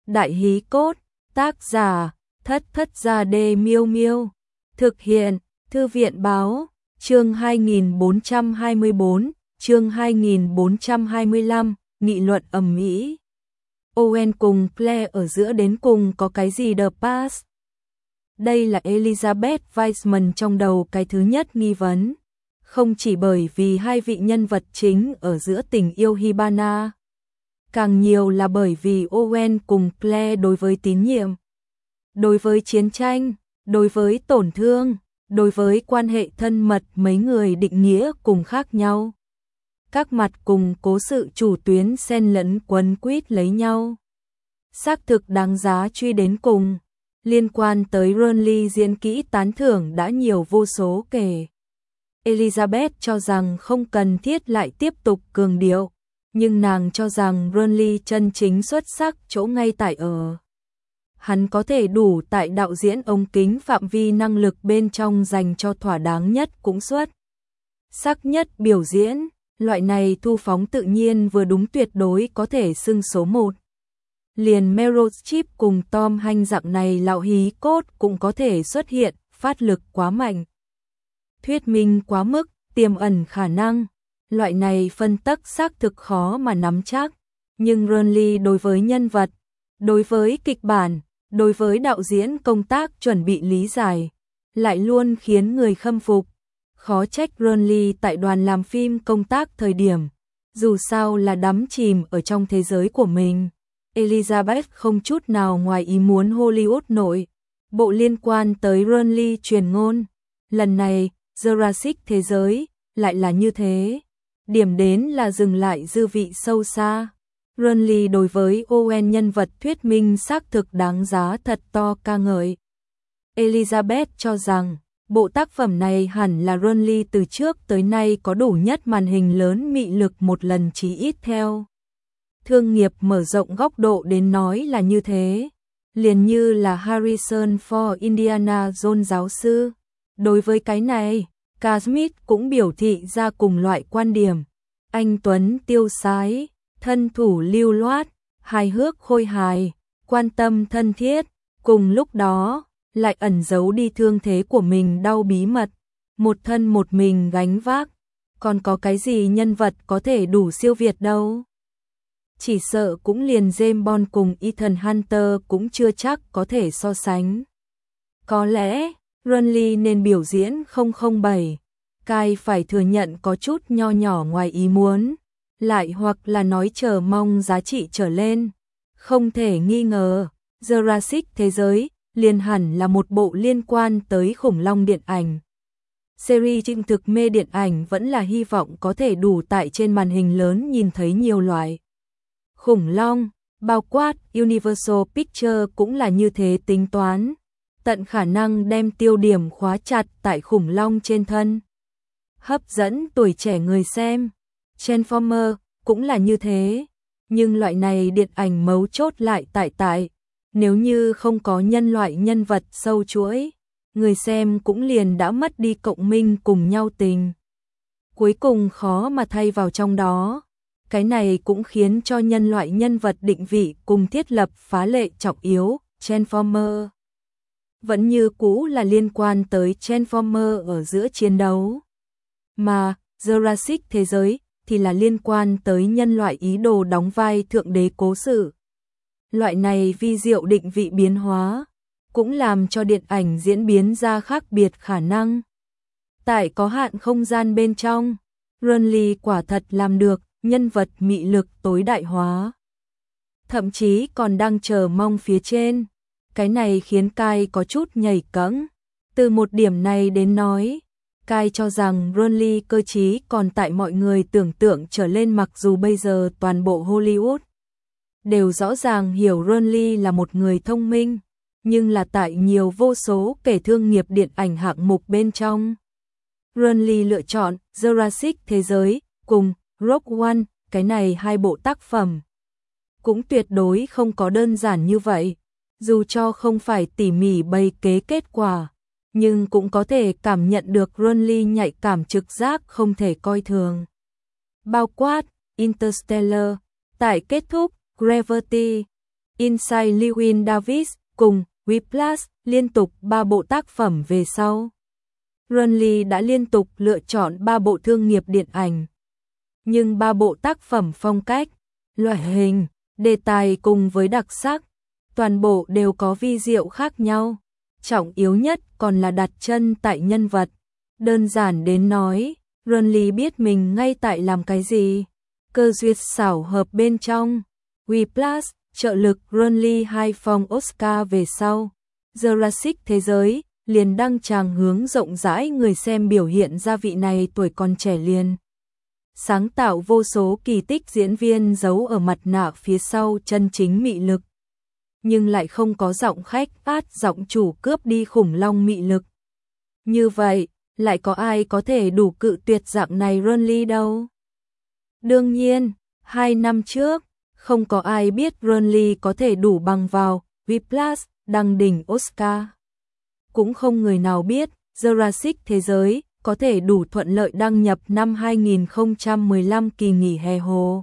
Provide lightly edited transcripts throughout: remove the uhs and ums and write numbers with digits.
Đại hí cốt, tác giả, Thất Thất Gia Đê Miêu Miêu. Thực hiện, Thư viện báo, chương 2424, chương 2425, nghị luận ầm ĩ. Owen cùng Claire ở giữa đến cùng có cái gì The Past? Đây là Elizabeth Wiseman trong đầu cái thứ nhất nghi vấn. Không chỉ bởi vì hai vị nhân vật chính ở giữa tình yêu Hibana, càng nhiều là bởi vì Owen cùng Claire đối với tín nhiệm, đối với chiến tranh, đối với tổn thương, đối với quan hệ thân mật mấy người định nghĩa cùng khác nhau. Các mặt cùng cố sự chủ tuyến xen lẫn quấn quýt lấy nhau. Xác thực đáng giá truy đến cùng. Liên quan tới Renly diễn kỹ tán thưởng đã nhiều vô số kể. Elizabeth cho rằng không cần thiết lại tiếp tục cường điệu, nhưng nàng cho rằng Renly chân chính xuất sắc chỗ ngay tại ở. Hắn có thể đủ tại đạo diễn ống kính phạm vi năng lực bên trong dành cho thỏa đáng nhất cũng xuất sắc nhất biểu diễn, loại này thu phóng tự nhiên vừa đúng tuyệt đối có thể xưng số 1. Liền Meryl Streep cùng Tom Hanks dạng này lão hí cốt cũng có thể xuất hiện, phát lực quá mạnh, thuyết minh quá mức, tiềm ẩn khả năng. Loại này phân tắc xác thực khó mà nắm chắc, nhưng Renly đối với nhân vật, đối với kịch bản, đối với đạo diễn công tác chuẩn bị lý giải, lại luôn khiến người khâm phục. Khó trách Renly tại đoàn làm phim công tác thời điểm, dù sao là đắm chìm ở trong thế giới của mình. Elizabeth không chút nào ngoài ý muốn Hollywood nội bộ liên quan tới Renly truyền ngôn. Lần này, Jurassic thế giới lại là như thế. Điểm đến là dừng lại dư vị sâu xa. Renly đối với Owen nhân vật thuyết minh xác thực đáng giá thật to ca ngợi. Elizabeth cho rằng, bộ tác phẩm này hẳn là Renly từ trước tới nay có đủ nhất màn hình lớn mị lực một lần chí ít theo. Thương nghiệp mở rộng góc độ đến nói là như thế. Liền như là Harrison Ford Indiana Jones giáo sư. Đối với cái này, K. Smith cũng biểu thị ra cùng loại quan điểm. Anh tuấn tiêu sái, thân thủ lưu loát, hài hước khôi hài, quan tâm thân thiết, cùng lúc đó lại ẩn giấu đi thương thế của mình đau bí mật, một thân một mình gánh vác, còn có cái gì nhân vật có thể đủ siêu việt đâu. Chỉ sợ cũng liền James Bond cùng Ethan Hunter cũng chưa chắc có thể so sánh. Có lẽ, Renly nên biểu diễn 007, Kai phải thừa nhận có chút nho nhỏ ngoài ý muốn, lại hoặc là nói chờ mong giá trị trở lên. Không thể nghi ngờ, Jurassic thế giới liền hẳn là một bộ liên quan tới khủng long điện ảnh. Series trinh thực mê điện ảnh vẫn là hy vọng có thể đủ tại trên màn hình lớn nhìn thấy nhiều loại khủng long, bao quát Universal Pictures cũng là như thế tính toán, tận khả năng đem tiêu điểm khóa chặt tại khủng long trên thân, hấp dẫn tuổi trẻ người xem. Transformers cũng là như thế, nhưng loại này điện ảnh mấu chốt lại tại nếu như không có nhân loại nhân vật sâu chuỗi, người xem cũng liền đã mất đi cộng minh cùng nhau tình. Cuối cùng khó mà thay vào trong đó. Cái này cũng khiến cho nhân loại nhân vật định vị cùng thiết lập phá lệ trọng yếu. Transformer vẫn như cũ là liên quan tới Transformer ở giữa chiến đấu, mà Jurassic thế giới thì là liên quan tới nhân loại ý đồ đóng vai thượng đế cố sự. Loại này vi diệu định vị biến hóa cũng làm cho điện ảnh diễn biến ra khác biệt khả năng. Tại có hạn không gian bên trong, Renly quả thật làm được nhân vật mị lực tối đại hóa. Thậm chí còn đang chờ mong phía trên. Cái này khiến Kai có chút nhảy cẫng. Từ một điểm này đến nói, Kai cho rằng Renly cơ trí còn tại mọi người tưởng tượng trở lên, mặc dù bây giờ toàn bộ Hollywood đều rõ ràng hiểu Renly là một người thông minh, nhưng là tại nhiều vô số kể thương nghiệp điện ảnh hạng mục bên trong. Renly lựa chọn Jurassic thế giới cùng Rogue One, cái này hai bộ tác phẩm cũng tuyệt đối không có đơn giản như vậy, dù cho không phải tỉ mỉ bày kế kết quả, nhưng cũng có thể cảm nhận được Renly nhạy cảm trực giác không thể coi thường. Bao quát Interstellar, tại kết thúc Gravity, Inside Llewyn Davis cùng Whiplash liên tục 3 bộ tác phẩm về sau. Rooney đã liên tục lựa chọn 3 bộ thương nghiệp điện ảnh. Nhưng 3 bộ tác phẩm phong cách, loại hình, đề tài cùng với đặc sắc, toàn bộ đều có vi diệu khác nhau. Trọng yếu nhất còn là đặt chân tại nhân vật. Đơn giản đến nói, Rooney biết mình ngay tại làm cái gì. Cơ duyên xảo hợp bên trong. Whiplash, trợ lực Rooney 2 phòng Oscar về sau. Jurassic Thế giới, liền đăng tràng hướng rộng rãi người xem biểu hiện ra vị này tuổi còn trẻ liền. Sáng tạo vô số kỳ tích diễn viên giấu ở mặt nạ phía sau chân chính mị lực. Nhưng lại không có giọng khách giọng chủ cướp đi khủng long mị lực. Như vậy, lại có ai có thể đủ cự tuyệt dạng này Rooney đâu? Đương nhiên, 2 năm trước, không có ai biết Rooney có thể đủ bằng vào Whiplash đăng đỉnh Oscar. Cũng không người nào biết Jurassic Thế giới có thể đủ thuận lợi đăng nhập năm 2015 kỳ nghỉ hè hồ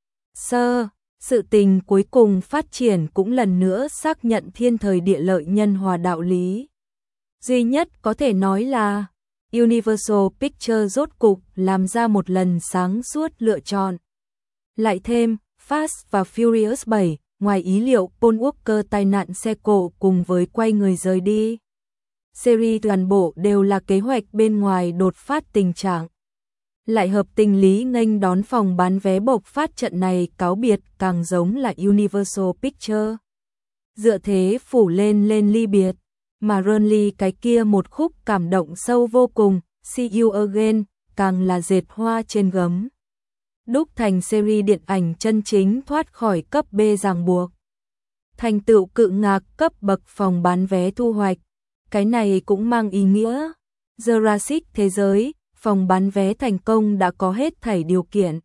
sơ. Sự tình cuối cùng phát triển cũng lần nữa xác nhận thiên thời địa lợi nhân hòa đạo lý. Duy nhất có thể nói là Universal Pictures rốt cục làm ra một lần sáng suốt lựa chọn. Lại thêm Fast và Furious 7, ngoài ý liệu Paul Walker tai nạn xe cộ cùng với quay người rời đi. Series toàn bộ đều là kế hoạch bên ngoài đột phát tình trạng. Lại hợp tình lý nghênh đón phòng bán vé bộc phát trận này cáo biệt càng giống là Universal Pictures. Dựa thế phủ lên ly biệt, mà Rooney cái kia một khúc cảm động sâu vô cùng, See You Again, càng là dệt hoa trên gấm. Đúc thành series điện ảnh chân chính thoát khỏi cấp B ràng buộc. Thành tựu cự ngạc cấp bậc phòng bán vé thu hoạch. Cái này cũng mang ý nghĩa Jurassic Thế giới, phòng bán vé thành công đã có hết thảy điều kiện.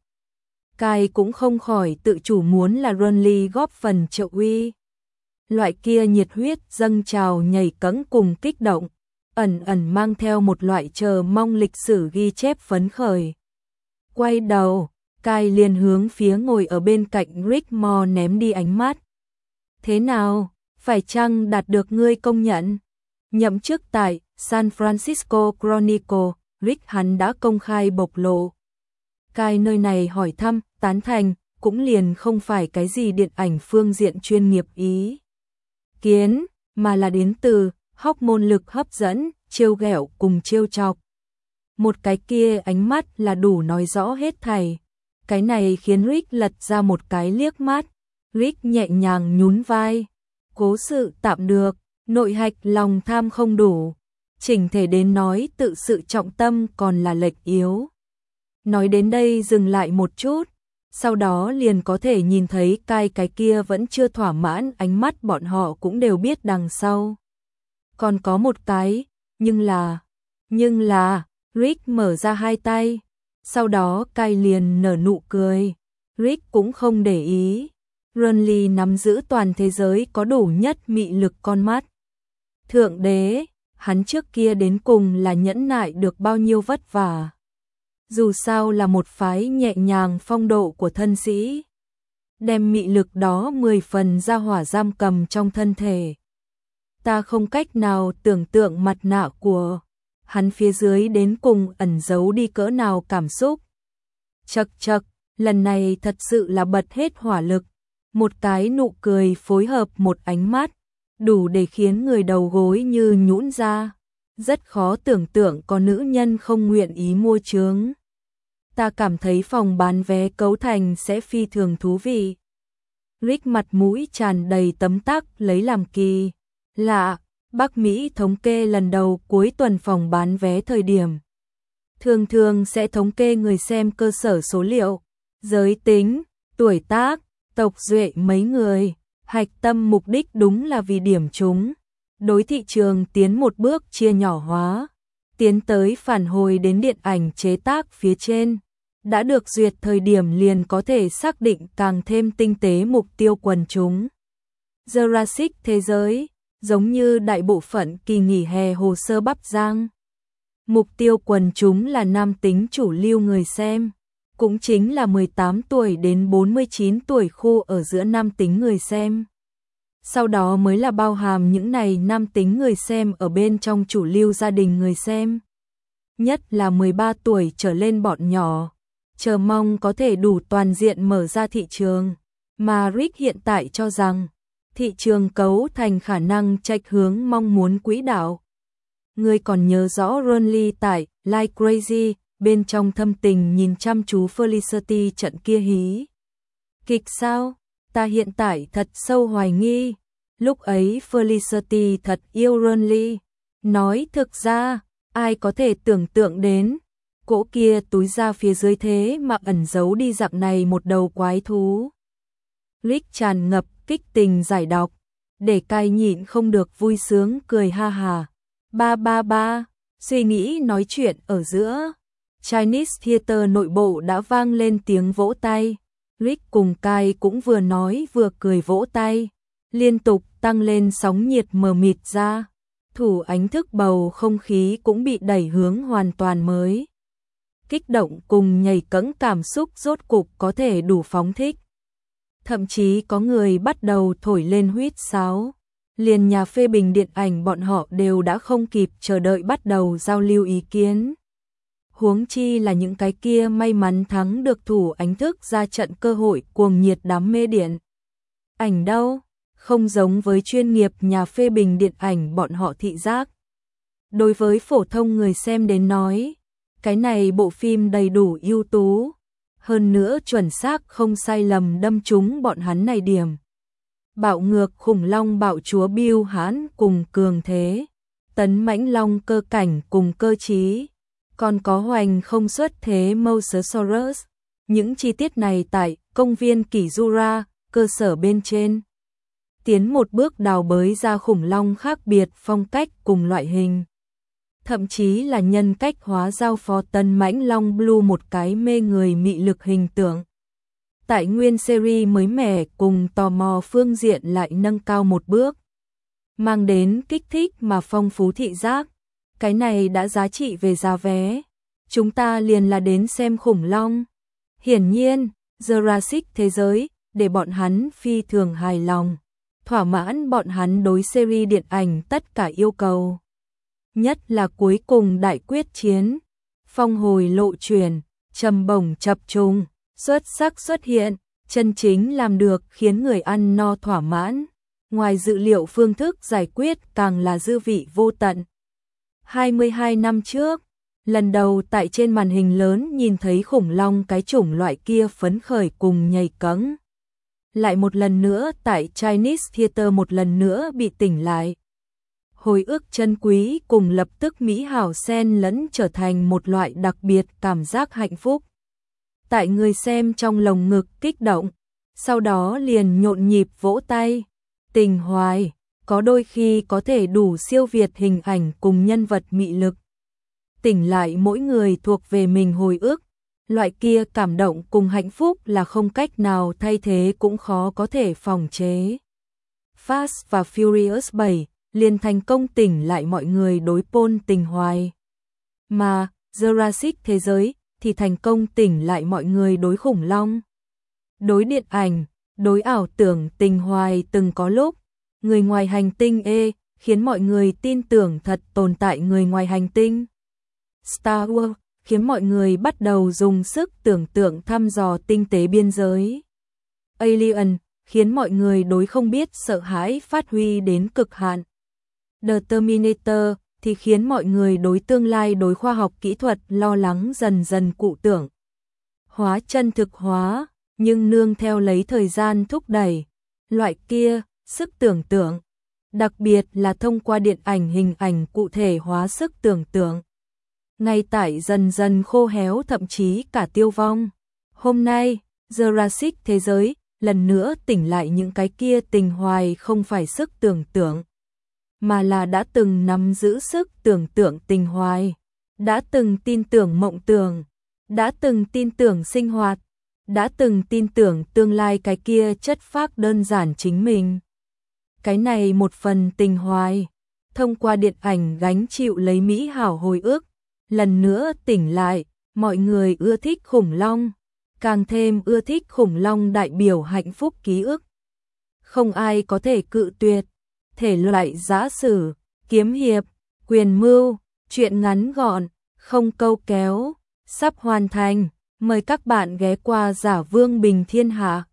Kai cũng không khỏi tự chủ muốn là Rooney góp phần trợ uy. Loại kia nhiệt huyết dâng trào nhảy cẫng cùng kích động, ẩn ẩn mang theo một loại chờ mong lịch sử ghi chép phấn khởi. Quay đầu, Kai liền hướng phía ngồi ở bên cạnh Rick Moore ném đi ánh mắt. Thế nào, phải chăng đạt được ngươi công nhận? Nhậm chức tại San Francisco Chronicle, Rick hắn đã công khai bộc lộ. Kai nơi này hỏi thăm, tán thành, cũng liền không phải cái gì điện ảnh phương diện chuyên nghiệp ý kiến, mà là đến từ hormone lực hấp dẫn, trêu ghẹo cùng trêu chọc. Một cái kia ánh mắt là đủ nói rõ hết thảy. Cái này khiến Rick lật ra một cái liếc mắt. Rick nhẹ nhàng nhún vai. Cố sự tạm được, nội hạch lòng tham không đủ. Chỉnh thể đến nói tự sự trọng tâm còn là lệch yếu. Nói đến đây dừng lại một chút. Sau đó liền có thể nhìn thấy cái kia vẫn chưa thỏa mãn ánh mắt bọn họ cũng đều biết đằng sau. Còn có một cái, nhưng là, Rick mở ra hai tay. Sau đó Kai liền nở nụ cười. Rick cũng không để ý. Rooney nắm giữ toàn thế giới có đủ nhất mị lực con mắt. Thượng đế, hắn trước kia đến cùng là nhẫn nại được bao nhiêu vất vả. Dù sao là một phái nhẹ nhàng phong độ của thân sĩ. Đem mị lực đó 10 phần ra hỏa giam cầm trong thân thể. Ta không cách nào tưởng tượng mặt nạ của hắn phía dưới đến cùng ẩn giấu đi cỡ nào cảm xúc. Chậc, lần này thật sự là bật hết hỏa lực. Một cái nụ cười phối hợp một ánh mắt, đủ để khiến người đầu gối như nhũn ra. Rất khó tưởng tượng có nữ nhân không nguyện ý mua chướng. Ta cảm thấy phòng bán vé cấu thành sẽ phi thường thú vị. Rick mặt mũi tràn đầy tấm tắc lấy làm kỳ lạ. Bắc Mỹ thống kê lần đầu cuối tuần phòng bán vé thời điểm. Thường sẽ thống kê người xem cơ sở số liệu, giới tính, tuổi tác, tộc duệ mấy người. Hạch tâm mục đích đúng là vì điểm chúng. Đối thị trường tiến một bước chia nhỏ hóa. Tiến tới phản hồi đến điện ảnh chế tác phía trên. Đã được duyệt thời điểm liền có thể xác định càng thêm tinh tế mục tiêu quần chúng. Jurassic Thế giới, giống như đại bộ phận kỳ nghỉ hè hồ sơ Bắc Giang. Mục tiêu quần chúng là nam tính chủ lưu người xem, cũng chính là 18 tuổi đến 49 tuổi khu ở giữa nam tính người xem. Sau đó mới là bao hàm những này nam tính người xem ở bên trong chủ lưu gia đình người xem. Nhất là 13 tuổi trở lên bọn nhỏ, chờ mong có thể đủ toàn diện mở ra thị trường. Mà Rick hiện tại cho rằng, thị trường cấu thành khả năng chệch hướng mong muốn quỹ đạo. Người còn nhớ rõ Ronly tại Like Crazy, bên trong thâm tình nhìn chăm chú Felicity trận kia hí kịch sao? Ta hiện tại thật sâu hoài nghi, lúc ấy Felicity thật yêu Ronly. Nói thực ra, ai có thể tưởng tượng đến, cỗ kia túi ra phía dưới thế mà ẩn giấu đi dạng này một đầu quái thú. Rick tràn ngập kích tình giải đọc, để cai nhịn không được vui sướng cười ha hà. Ba, suy nghĩ nói chuyện ở giữa. Chinese Theater nội bộ đã vang lên tiếng vỗ tay. Rick cùng Kai cũng vừa nói vừa cười vỗ tay, liên tục tăng lên sóng nhiệt mờ mịt ra. Thủ ánh thức bầu không khí cũng bị đẩy hướng hoàn toàn mới. Kích động cùng nhảy cẫng cảm xúc rốt cục có thể đủ phóng thích. Thậm chí có người bắt đầu thổi lên huýt sáo. Liền nhà phê bình điện ảnh bọn họ đều đã không kịp chờ đợi bắt đầu giao lưu ý kiến. Huống chi là những cái kia may mắn thắng được thủ ánh thức ra trận cơ hội cuồng nhiệt đám mê điện ảnh đâu, không giống với chuyên nghiệp nhà phê bình điện ảnh bọn họ thị giác. Đối với phổ thông người xem đến nói, cái này bộ phim đầy đủ ưu tú, hơn nữa chuẩn xác không sai lầm đâm trúng bọn hắn này điểm. Bạo ngược khủng long bạo chúa Bill Hãn cùng cường thế, tấn mãnh long cơ cảnh cùng cơ trí, còn có hoành không xuất thế Mosasaurus. Những chi tiết này tại công viên Kizura, cơ sở bên trên, tiến một bước đào bới ra khủng long khác biệt phong cách cùng loại hình. Thậm chí là nhân cách hóa giao phó tấn mãnh long blue một cái mê người mị lực hình tượng. Tại nguyên series mới mẻ cùng tò mò phương diện lại nâng cao một bước, mang đến kích thích mà phong phú thị giác. Cái này đã giá trị về giá vé, chúng ta liền là đến xem khủng long. Hiển nhiên, Jurassic thế giới, để bọn hắn phi thường hài lòng, thỏa mãn bọn hắn đối series điện ảnh tất cả yêu cầu. Nhất là cuối cùng đại quyết chiến, phong hồi lộ chuyển, trầm bổng chập trùng, xuất sắc xuất hiện, chân chính làm được khiến người ăn no thỏa mãn. Ngoài dự liệu phương thức giải quyết càng là dư vị vô tận. 22 năm trước, lần đầu tại trên màn hình lớn nhìn thấy khủng long cái chủng loại kia phấn khởi cùng nhảy cẫng. Lại một lần nữa tại Chinese Theater một lần nữa bị tỉnh lại. Hồi ức chân quý cùng lập tức mỹ hảo xen lẫn trở thành một loại đặc biệt cảm giác hạnh phúc. Tại người xem trong lồng ngực kích động, sau đó liền nhộn nhịp vỗ tay. Tình hoài, có đôi khi có thể đủ siêu việt hình ảnh cùng nhân vật mị lực. Tỉnh lại mỗi người thuộc về mình hồi ức, loại kia cảm động cùng hạnh phúc là không cách nào thay thế cũng khó có thể phòng chế. Fast và Furious 7 liền thành công tỉnh lại mọi người đối Paul tình hoài. Mà Jurassic thế giới thì thành công tỉnh lại mọi người đối khủng long. Đối điện ảnh, đối ảo tưởng tình hoài từng có lúc, người ngoài hành tinh khiến mọi người tin tưởng thật tồn tại người ngoài hành tinh. Star Wars khiến mọi người bắt đầu dùng sức tưởng tượng thăm dò tinh tế biên giới. Alien khiến mọi người đối không biết sợ hãi phát huy đến cực hạn. The Terminator thì khiến mọi người đối tương lai đối khoa học kỹ thuật lo lắng dần dần cụ tưởng. Hóa chân thực hóa, nhưng nương theo lấy thời gian thúc đẩy. Loại kia, sức tưởng tượng. Đặc biệt là thông qua điện ảnh hình ảnh cụ thể hóa sức tưởng tượng. Ngay tại dần dần khô héo thậm chí cả tiêu vong. Hôm nay, Jurassic thế giới lần nữa tỉnh lại những cái kia tình hoài không phải sức tưởng tượng, mà là đã từng nắm giữ sức tưởng tượng tình hoài, đã từng tin tưởng mộng tưởng, đã từng tin tưởng sinh hoạt, đã từng tin tưởng tương lai cái kia chất phác đơn giản chính mình. Cái này một phần tình hoài, thông qua điện ảnh gánh chịu lấy mỹ hảo hồi ức, lần nữa tỉnh lại, mọi người ưa thích khủng long, càng thêm ưa thích khủng long đại biểu hạnh phúc ký ức. không ai có thể cự tuyệt. Thể loại giã sử, kiếm hiệp, quyền mưu, truyện ngắn gọn, không câu kéo, sắp hoàn thành. Mời các bạn ghé qua Giả Vương Bình Thiên Hạ.